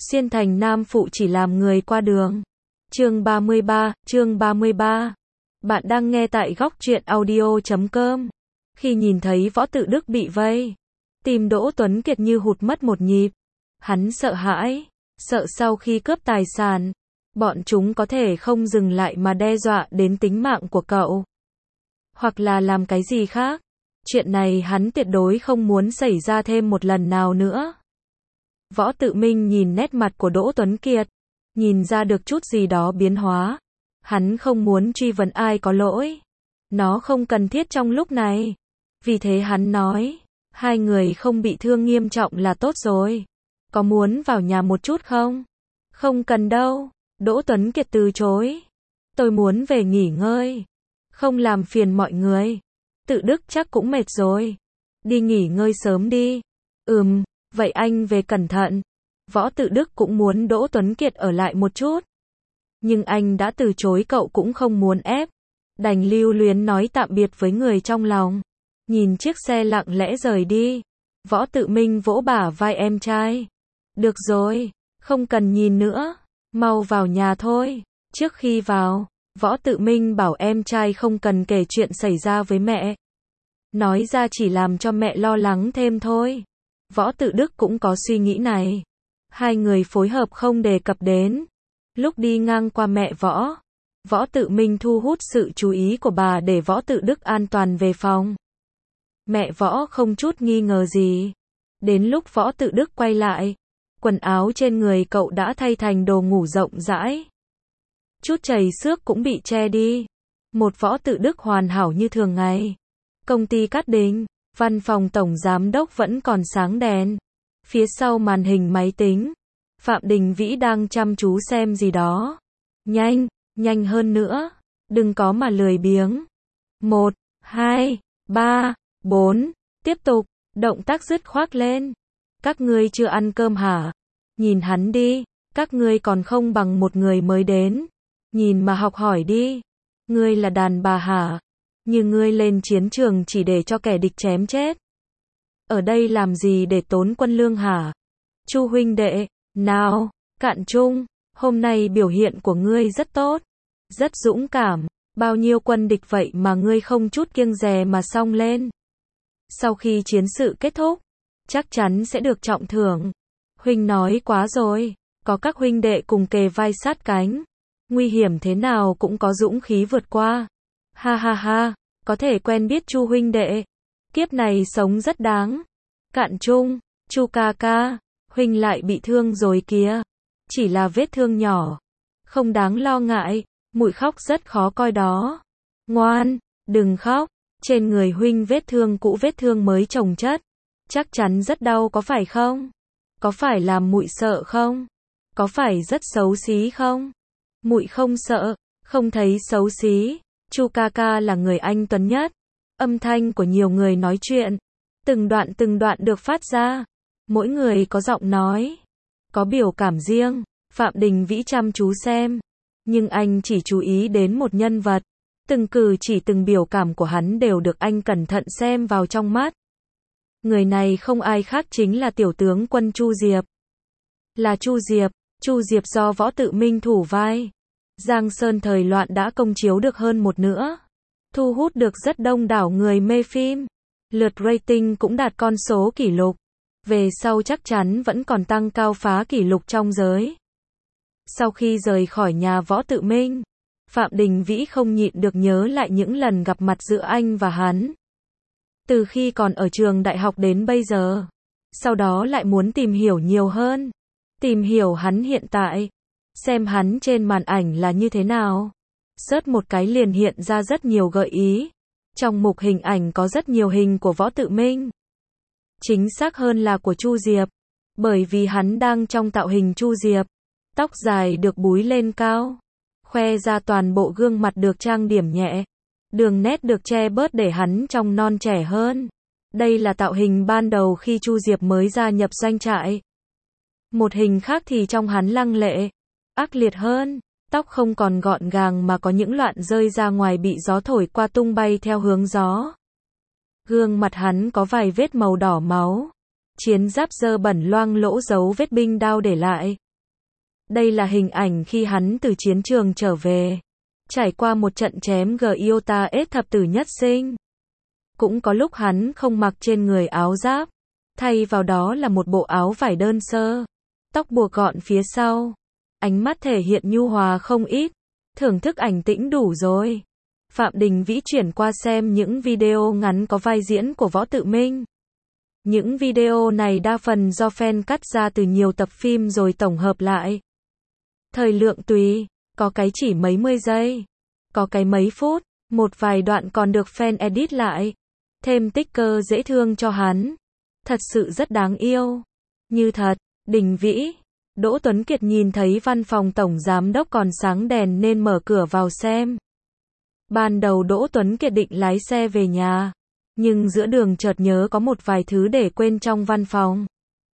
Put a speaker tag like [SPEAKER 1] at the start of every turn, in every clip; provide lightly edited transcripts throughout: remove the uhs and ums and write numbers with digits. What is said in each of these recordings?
[SPEAKER 1] Xuyên thành nam phụ chỉ làm người qua đường. Chương 33. Bạn đang nghe tại góc truyện audio.com. Khi nhìn thấy Võ Tự Đức bị vây, tim Đỗ Tuấn Kiệt như hụt mất một nhịp. Hắn sợ hãi, sợ sau khi cướp tài sản, bọn chúng có thể không dừng lại mà đe dọa đến tính mạng của cậu. Hoặc là làm cái gì khác. Chuyện này hắn tuyệt đối không muốn xảy ra thêm một lần nào nữa. Võ Tự Minh nhìn nét mặt của Đỗ Tuấn Kiệt, nhìn ra được chút gì đó biến hóa. Hắn không muốn truy vấn ai có lỗi. Nó không cần thiết trong lúc này. Vì thế hắn nói, hai người không bị thương nghiêm trọng là tốt rồi. Có muốn vào nhà một chút không? Không cần đâu. Đỗ Tuấn Kiệt từ chối. Tôi muốn về nghỉ ngơi. Không làm phiền mọi người. Tự Đức chắc cũng mệt rồi. Đi nghỉ ngơi sớm đi. Vậy anh về cẩn thận. Võ Tự Đức cũng muốn Đỗ Tuấn Kiệt ở lại một chút. Nhưng anh đã từ chối, cậu cũng không muốn ép. Đành lưu luyến nói tạm biệt với người trong lòng. Nhìn chiếc xe lặng lẽ rời đi. Võ Tự Minh vỗ bả vai em trai. Được rồi, không cần nhìn nữa. Mau vào nhà thôi. Trước khi vào, Võ Tự Minh bảo em trai không cần kể chuyện xảy ra với mẹ. Nói ra chỉ làm cho mẹ lo lắng thêm thôi. Võ Tự Đức cũng có suy nghĩ này. Hai người phối hợp không đề cập đến. Lúc đi ngang qua mẹ Võ, Võ Tự Minh thu hút sự chú ý của bà để Võ Tự Đức an toàn về phòng. Mẹ Võ không chút nghi ngờ gì. Đến lúc Võ Tự Đức quay lại, quần áo trên người cậu đã thay thành đồ ngủ rộng rãi. Chút chảy xước cũng bị che đi. Một Võ Tự Đức hoàn hảo như thường ngày. Công ty Cát Đình, văn phòng tổng giám đốc vẫn còn sáng đèn. Phía sau màn hình máy tính, Phạm Đình Vĩ đang chăm chú xem gì đó. Nhanh hơn nữa. Đừng có mà lười biếng. 1, 2, 3, 4. Tiếp tục, động tác dứt khoát lên. Các ngươi chưa ăn cơm hả? Nhìn hắn đi, các ngươi còn không bằng một người mới đến. Nhìn mà học hỏi đi. Ngươi là đàn bà hả? Như ngươi lên chiến trường chỉ để cho kẻ địch chém chết. Ở đây làm gì để tốn quân lương hả? Chu huynh đệ, nào, Cạn Trung, hôm nay biểu hiện của ngươi rất tốt, rất dũng cảm, bao nhiêu quân địch vậy mà ngươi không chút kiêng dè mà xông lên. Sau khi chiến sự kết thúc, chắc chắn sẽ được trọng thưởng. Huynh nói quá rồi, có các huynh đệ cùng kề vai sát cánh, nguy hiểm thế nào cũng có dũng khí vượt qua. Ha ha ha, có thể quen biết Chu huynh đệ, kiếp này sống rất đáng. Cạn Trung, Chu ca ca, huynh lại bị thương rồi kìa. Chỉ là vết thương nhỏ, không đáng lo ngại, muội khóc rất khó coi đó. Ngoan, đừng khóc, trên người huynh vết thương cũ vết thương mới chồng chất, chắc chắn rất đau có phải không? Có phải làm muội sợ không? Có phải rất xấu xí không? Muội không sợ, không thấy xấu xí. Chu ca ca là người anh tuấn nhất. Âm thanh của nhiều người nói chuyện, từng đoạn được phát ra. Mỗi người có giọng nói, có biểu cảm riêng. Phạm Đình Vĩ chăm chú xem, nhưng anh chỉ chú ý đến một nhân vật. Từng cử chỉ từng biểu cảm của hắn đều được anh cẩn thận xem vào trong mắt. Người này không ai khác chính là tiểu tướng quân Chu Diệp. Là Chu Diệp do Võ Tự Minh thủ vai. Giang Sơn thời loạn đã công chiếu được hơn một nửa, thu hút được rất đông đảo người mê phim. Lượt rating cũng đạt con số kỷ lục. Về sau chắc chắn vẫn còn tăng cao phá kỷ lục trong giới. Sau khi rời khỏi nhà Võ Tự Minh, Phạm Đình Vĩ không nhịn được nhớ lại những lần gặp mặt giữa anh và hắn. Từ khi còn ở trường đại học đến bây giờ. Sau đó lại muốn tìm hiểu nhiều hơn. Tìm hiểu hắn hiện tại. Xem hắn trên màn ảnh là như thế nào. Search một cái liền hiện ra rất nhiều gợi ý. Trong mục hình ảnh có rất nhiều hình của Võ Tự Minh. Chính xác hơn là của Chu Diệp. Bởi vì hắn đang trong tạo hình Chu Diệp. Tóc dài được búi lên cao. Khoe ra toàn bộ gương mặt được trang điểm nhẹ. Đường nét được che bớt để hắn trông non trẻ hơn. Đây là tạo hình ban đầu khi Chu Diệp mới gia nhập doanh trại. Một hình khác thì trông hắn lăng lệ, ác liệt hơn. Tóc không còn gọn gàng mà có những loạn rơi ra ngoài bị gió thổi qua tung bay theo hướng gió. Gương mặt hắn có vài vết màu đỏ máu. Chiến giáp dơ bẩn loang lỗ dấu vết binh đao để lại. Đây là hình ảnh khi hắn từ chiến trường trở về. Trải qua một trận chém Giota S thập tử nhất sinh. Cũng có lúc hắn không mặc trên người áo giáp. Thay vào đó là một bộ áo vải đơn sơ. Tóc buộc gọn phía sau. Ánh mắt thể hiện nhu hòa không ít. Thưởng thức ảnh tĩnh đủ rồi. Phạm Đình Vĩ chuyển qua xem những video ngắn có vai diễn của Võ Tự Minh. Những video này đa phần do fan cắt ra từ nhiều tập phim rồi tổng hợp lại. Thời lượng tùy, có cái chỉ mấy mươi giây, có cái mấy phút, một vài đoạn còn được fan edit lại, thêm tích cơ dễ thương cho hắn. Thật sự rất đáng yêu. Như thật, Đình Vĩ. Đỗ Tuấn Kiệt nhìn thấy văn phòng tổng giám đốc còn sáng đèn nên mở cửa vào xem. Ban đầu Đỗ Tuấn Kiệt định lái xe về nhà, nhưng giữa đường chợt nhớ có một vài thứ để quên trong văn phòng.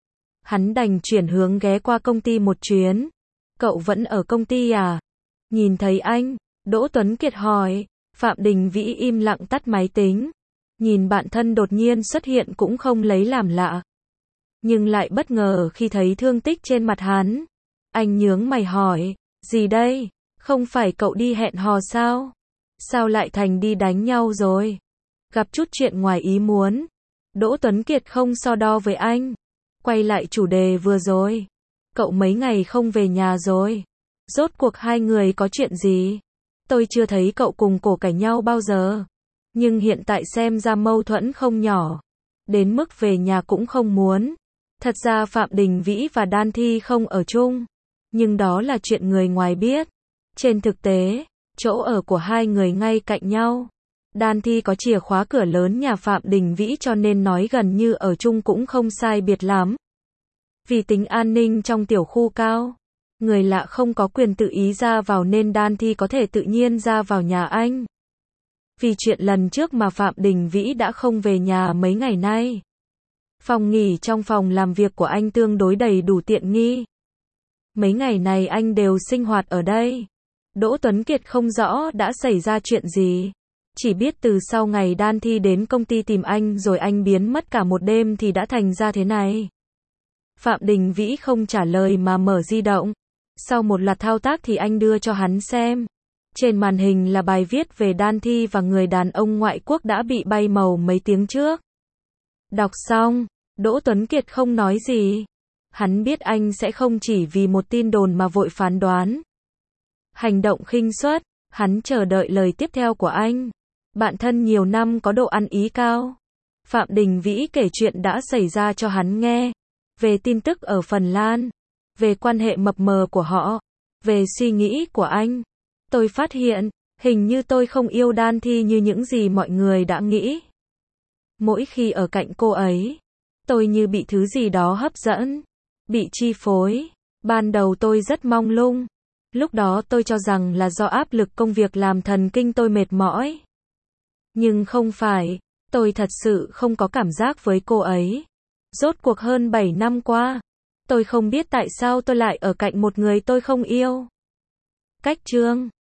[SPEAKER 1] Hắn đành chuyển hướng ghé qua công ty một chuyến. Cậu vẫn ở công ty à? Nhìn thấy anh, Đỗ Tuấn Kiệt hỏi. Phạm Đình Vĩ im lặng tắt máy tính. Nhìn bạn thân đột nhiên xuất hiện cũng không lấy làm lạ. Nhưng lại bất ngờ khi thấy thương tích trên mặt hắn. Anh nhướng mày hỏi, gì đây? Không phải cậu đi hẹn hò sao? Sao lại thành đi đánh nhau rồi? Gặp chút chuyện ngoài ý muốn. Đỗ Tuấn Kiệt không so đo với anh. Quay lại chủ đề vừa rồi. Cậu mấy ngày không về nhà rồi. Rốt cuộc hai người có chuyện gì? Tôi chưa thấy cậu cùng cổ cãi nhau bao giờ. Nhưng hiện tại xem ra mâu thuẫn không nhỏ. Đến mức về nhà cũng không muốn. Thật ra Phạm Đình Vĩ và Đan Thi không ở chung. Nhưng đó là chuyện người ngoài biết. Trên thực tế, chỗ ở của hai người ngay cạnh nhau. Đan Thi có chìa khóa cửa lớn nhà Phạm Đình Vĩ cho nên nói gần như ở chung cũng không sai biệt lắm. Vì tính an ninh trong tiểu khu cao, người lạ không có quyền tự ý ra vào nên Đan Thi có thể tự nhiên ra vào nhà anh. Vì chuyện lần trước mà Phạm Đình Vĩ đã không về nhà mấy ngày nay. Phòng nghỉ trong phòng làm việc của anh tương đối đầy đủ tiện nghi. Mấy ngày này anh đều sinh hoạt ở đây. Đỗ Tuấn Kiệt không rõ đã xảy ra chuyện gì. Chỉ biết từ sau ngày Đan Thi đến công ty tìm anh rồi anh biến mất cả một đêm thì đã thành ra thế này. Phạm Đình Vĩ không trả lời mà mở di động. Sau một loạt thao tác thì anh đưa cho hắn xem. Trên màn hình là bài viết về Đan Thi và người đàn ông ngoại quốc đã bị bay màu mấy tiếng trước. Đọc xong, Đỗ Tuấn Kiệt không nói gì. Hắn biết anh sẽ không chỉ vì một tin đồn mà vội phán đoán. Hành động khinh suất, hắn chờ đợi lời tiếp theo của anh. Bạn thân nhiều năm có độ ăn ý cao. Phạm Đình Vĩ kể chuyện đã xảy ra cho hắn nghe. Về tin tức ở Phần Lan. Về quan hệ mập mờ của họ. Về suy nghĩ của anh. Tôi phát hiện, hình như tôi không yêu Đan Thi như những gì mọi người đã nghĩ. Mỗi khi ở cạnh cô ấy, tôi như bị thứ gì đó hấp dẫn. Bị chi phối. Ban đầu tôi rất mông lung. Lúc đó tôi cho rằng là do áp lực công việc làm thần kinh tôi mệt mỏi. Nhưng không phải, tôi thật sự không có cảm giác với cô ấy. Rốt cuộc hơn 7 năm qua, tôi không biết tại sao tôi lại ở cạnh một người tôi không yêu. Cách chương